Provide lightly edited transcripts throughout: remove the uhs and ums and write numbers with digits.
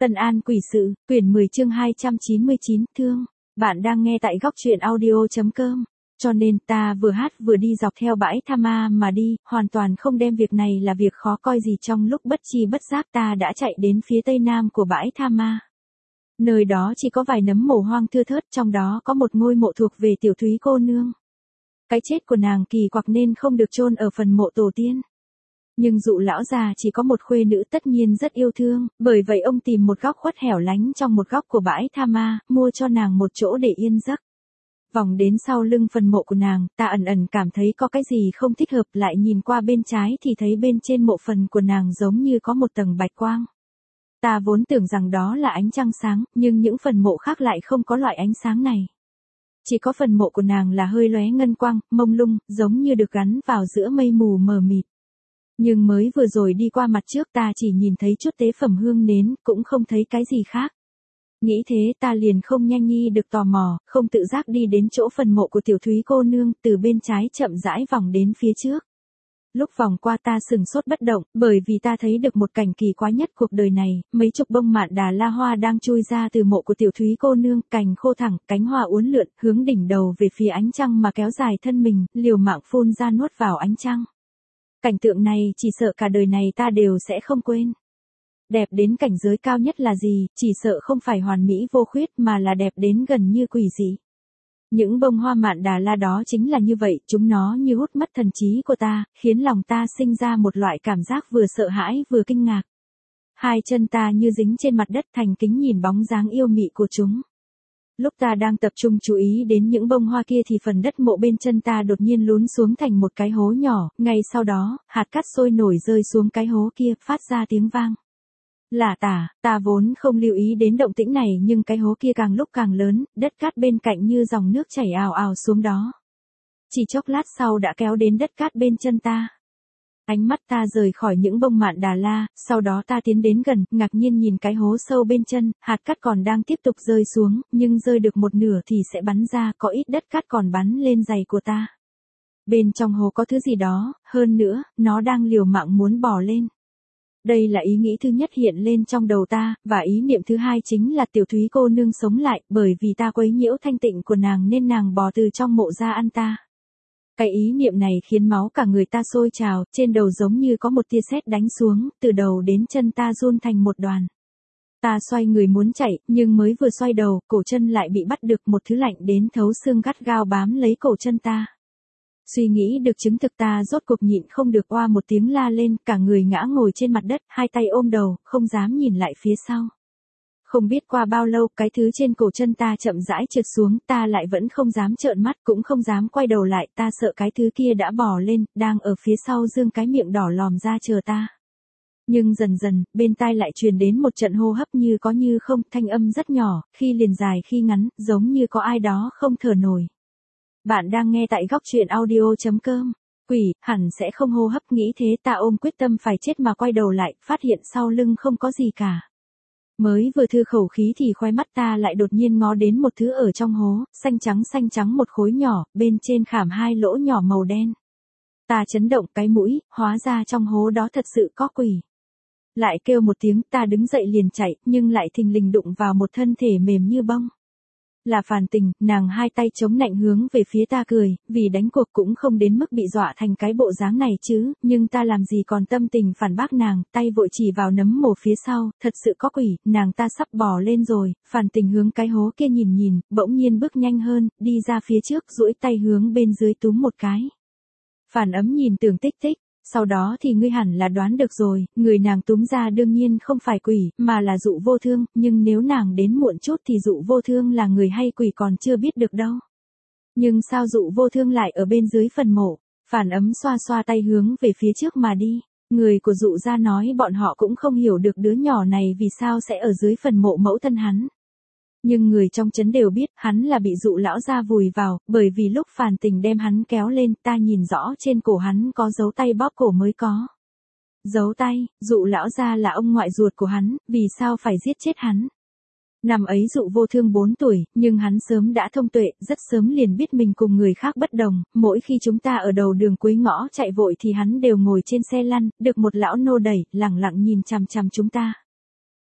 Tân An Quỷ Sự, quyển 10 chương 299, thương. Bạn đang nghe tại góc truyện audio.com. Cho nên ta vừa hát vừa đi dọc theo bãi Tha Ma mà đi, hoàn toàn không đem việc này là việc khó coi gì. Trong lúc bất chi bất giác ta đã chạy đến phía tây nam của bãi Tha Ma. Nơi đó chỉ có vài nấm mồ hoang thưa thớt, trong đó có một ngôi mộ thuộc về Tiểu Thúy cô nương. Cái chết của nàng kỳ quặc nên không được chôn ở phần mộ tổ tiên. Nhưng dụ lão già chỉ có một khuê nữ tất nhiên rất yêu thương, bởi vậy ông tìm một góc khuất hẻo lánh trong một góc của bãi Tha Ma, mua cho nàng một chỗ để yên giấc. Vòng đến sau lưng phần mộ của nàng, ta ẩn ẩn cảm thấy có cái gì không thích hợp, lại nhìn qua bên trái thì thấy bên trên mộ phần của nàng giống như có một tầng bạch quang. Ta vốn tưởng rằng đó là ánh trăng sáng, nhưng những phần mộ khác lại không có loại ánh sáng này. Chỉ có phần mộ của nàng là hơi lóe ngân quang, mông lung, giống như được gắn vào giữa mây mù mờ mịt. Nhưng mới vừa rồi đi qua mặt trước ta chỉ nhìn thấy chút tế phẩm hương nến, cũng không thấy cái gì khác. Nghĩ thế ta liền không nhanh nhi được tò mò, không tự giác đi đến chỗ phần mộ của Tiểu Thúy cô nương, từ bên trái chậm rãi vòng đến phía trước. Lúc vòng qua ta sừng sốt bất động, bởi vì ta thấy được một cảnh kỳ quái nhất cuộc đời này, mấy chục bông mạn đà la hoa đang chui ra từ mộ của Tiểu Thúy cô nương, cành khô thẳng, cánh hoa uốn lượn, hướng đỉnh đầu về phía ánh trăng mà kéo dài thân mình, liều mạng phun ra nuốt vào ánh trăng. Cảnh tượng này chỉ sợ cả đời này ta đều sẽ không quên. Đẹp đến cảnh giới cao nhất là gì, chỉ sợ không phải hoàn mỹ vô khuyết mà là đẹp đến gần như quỷ dị. Những bông hoa mạn đà la đó chính là như vậy, chúng nó như hút mất thần trí của ta, khiến lòng ta sinh ra một loại cảm giác vừa sợ hãi vừa kinh ngạc. Hai chân ta như dính trên mặt đất, thành kính nhìn bóng dáng yêu mị của chúng. Lúc ta đang tập trung chú ý đến những bông hoa kia thì phần đất mộ bên chân ta đột nhiên lún xuống thành một cái hố nhỏ, ngay sau đó, hạt cát sôi nổi rơi xuống cái hố kia, phát ra tiếng vang. Lả tả, ta vốn không lưu ý đến động tĩnh này nhưng cái hố kia càng lúc càng lớn, đất cát bên cạnh như dòng nước chảy ào ào xuống đó. Chỉ chốc lát sau đã kéo đến đất cát bên chân ta. Ánh mắt ta rời khỏi những bông mạn đà la, sau đó ta tiến đến gần, ngạc nhiên nhìn cái hố sâu bên chân, hạt cát còn đang tiếp tục rơi xuống, nhưng rơi được một nửa thì sẽ bắn ra, có ít đất cát còn bắn lên giày của ta. Bên trong hố có thứ gì đó, hơn nữa, nó đang liều mạng muốn bò lên. Đây là ý nghĩ thứ nhất hiện lên trong đầu ta, và ý niệm thứ hai chính là Tiểu Thúy cô nương sống lại, bởi vì ta quấy nhiễu thanh tịnh của nàng nên nàng bò từ trong mộ ra ăn ta. Cái ý niệm này khiến máu cả người ta sôi trào, trên đầu giống như có một tia sét đánh xuống, từ đầu đến chân ta run thành một đoàn. Ta xoay người muốn chạy, nhưng mới vừa xoay đầu, cổ chân lại bị bắt được một thứ lạnh đến thấu xương gắt gao bám lấy cổ chân ta. Suy nghĩ được chứng thực ta rốt cuộc nhịn không được oa một tiếng la lên, cả người ngã ngồi trên mặt đất, hai tay ôm đầu, không dám nhìn lại phía sau. Không biết qua bao lâu, cái thứ trên cổ chân ta chậm rãi trượt xuống, ta lại vẫn không dám trợn mắt, cũng không dám quay đầu lại, ta sợ cái thứ kia đã bò lên, đang ở phía sau dương cái miệng đỏ lòm ra chờ ta. Nhưng dần dần, bên tai lại truyền đến một trận hô hấp như có như không, thanh âm rất nhỏ, khi liền dài khi ngắn, giống như có ai đó không thở nổi. Bạn đang nghe tại góc truyện audio.com. Quỷ, hẳn sẽ không hô hấp, nghĩ thế ta ôm quyết tâm phải chết mà quay đầu lại, phát hiện sau lưng không có gì cả. Mới vừa thư khẩu khí thì khóe mắt ta lại đột nhiên ngó đến một thứ ở trong hố, xanh trắng một khối nhỏ, bên trên khảm hai lỗ nhỏ màu đen. Ta chấn động cái mũi, hóa ra trong hố đó thật sự có quỷ. Lại kêu một tiếng, ta đứng dậy liền chạy, nhưng lại thình lình đụng vào một thân thể mềm như bông. Là Phàn Tình, nàng hai tay chống nạnh hướng về phía ta cười, vì đánh cuộc cũng không đến mức bị dọa thành cái bộ dáng này chứ, nhưng ta làm gì còn tâm tình phản bác nàng, tay vội chỉ vào nấm mồ phía sau, thật sự có quỷ, nàng ta sắp bò lên rồi. Phàn Tình hướng cái hố kia nhìn, bỗng nhiên bước nhanh hơn, đi ra phía trước, duỗi tay hướng bên dưới túm một cái. Phàn Ấm nhìn tưởng tích, sau đó thì ngươi hẳn là đoán được rồi, người nàng túm ra đương nhiên không phải quỷ, mà là Dụ Vô Thương, nhưng nếu nàng đến muộn chút thì Dụ Vô Thương là người hay quỷ còn chưa biết được đâu. Nhưng sao Dụ Vô Thương lại ở bên dưới phần mộ? Phàn Ấm xoa tay hướng về phía trước mà đi. Người của Dụ gia nói bọn họ cũng không hiểu được đứa nhỏ này vì sao sẽ ở dưới phần mộ mẫu thân hắn. Nhưng người trong trấn đều biết hắn là bị Dụ lão gia vùi vào, bởi vì lúc Phàn Tình đem hắn kéo lên, ta nhìn rõ trên cổ hắn có dấu tay bóp cổ mới có. Dấu tay, Dụ lão gia là ông ngoại ruột của hắn, vì sao phải giết chết hắn? Năm ấy Dụ Vô Thương 4 tuổi, nhưng hắn sớm đã thông tuệ, rất sớm liền biết mình cùng người khác bất đồng, mỗi khi chúng ta ở đầu đường cuối ngõ chạy vội thì hắn đều ngồi trên xe lăn, được một lão nô đẩy, lẳng lặng nhìn chằm chằm chúng ta.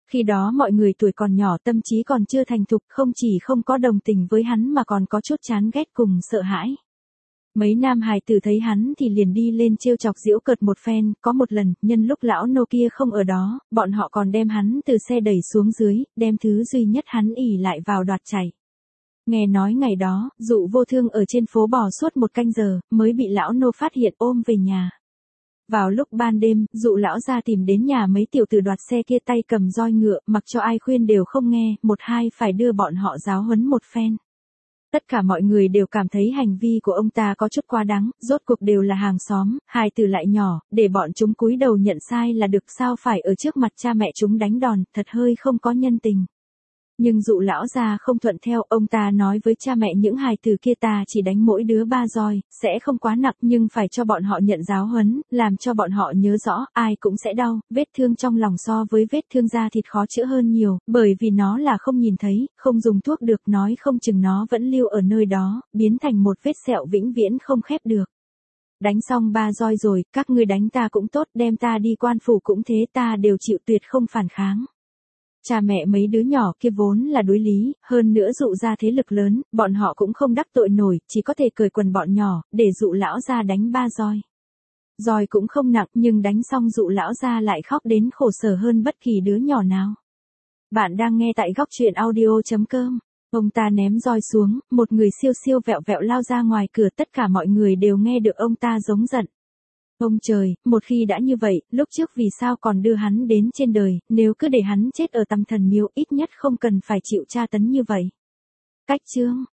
Khi đó mọi người tuổi còn nhỏ, tâm trí còn chưa thành thục, không chỉ không có đồng tình với hắn mà còn có chút chán ghét cùng sợ hãi. Mấy nam hài tử thấy hắn thì liền đi lên trêu chọc giễu cợt một phen, có một lần, nhân lúc lão nô kia không ở đó, bọn họ còn đem hắn từ xe đẩy xuống dưới, đem thứ duy nhất hắn ỉ lại vào đoạt chạy. Nghe nói ngày đó, Dụ Vô Thương ở trên phố bò suốt 1 canh giờ, mới bị lão nô phát hiện ôm về nhà. Vào lúc ban đêm, Dụ lão ra tìm đến nhà mấy tiểu tử đoạt xe kia tay cầm roi ngựa, mặc cho ai khuyên đều không nghe, một hai phải đưa bọn họ giáo huấn một phen. Tất cả mọi người đều cảm thấy hành vi của ông ta có chút quá đáng, rốt cuộc đều là hàng xóm, hài tử lại nhỏ, để bọn chúng cúi đầu nhận sai là được, sao phải ở trước mặt cha mẹ chúng đánh đòn, thật hơi không có nhân tình. Nhưng Dụ lão gia không thuận theo, ông ta nói với cha mẹ những hài tử kia ta chỉ đánh mỗi đứa 3 roi, sẽ không quá nặng nhưng phải cho bọn họ nhận giáo huấn, làm cho bọn họ nhớ rõ, ai cũng sẽ đau, vết thương trong lòng so với vết thương da thịt khó chữa hơn nhiều, bởi vì nó là không nhìn thấy, không dùng thuốc được, nói không chừng nó vẫn lưu ở nơi đó, biến thành một vết sẹo vĩnh viễn không khép được. Đánh xong 3 roi rồi, các ngươi đánh ta cũng tốt, đem ta đi quan phủ cũng thế, ta đều chịu, tuyệt không phản kháng. Cha mẹ mấy đứa nhỏ kia vốn là đối lý, hơn nữa Dụ ra thế lực lớn, bọn họ cũng không đắc tội nổi, chỉ có thể cởi quần bọn nhỏ, để Dụ lão ra đánh 3 roi. Roi cũng không nặng, nhưng đánh xong Dụ lão ra lại khóc đến khổ sở hơn bất kỳ đứa nhỏ nào. Bạn đang nghe tại góc truyện audio.com. Ông ta ném roi xuống, một người siêu siêu vẹo vẹo lao ra ngoài cửa, tất cả mọi người đều nghe được ông ta giống giận. Ông trời, một khi đã như vậy, lúc trước vì sao còn đưa hắn đến trên đời, nếu cứ để hắn chết ở Tam Thần Miếu ít nhất không cần phải chịu tra tấn như vậy. Cách chương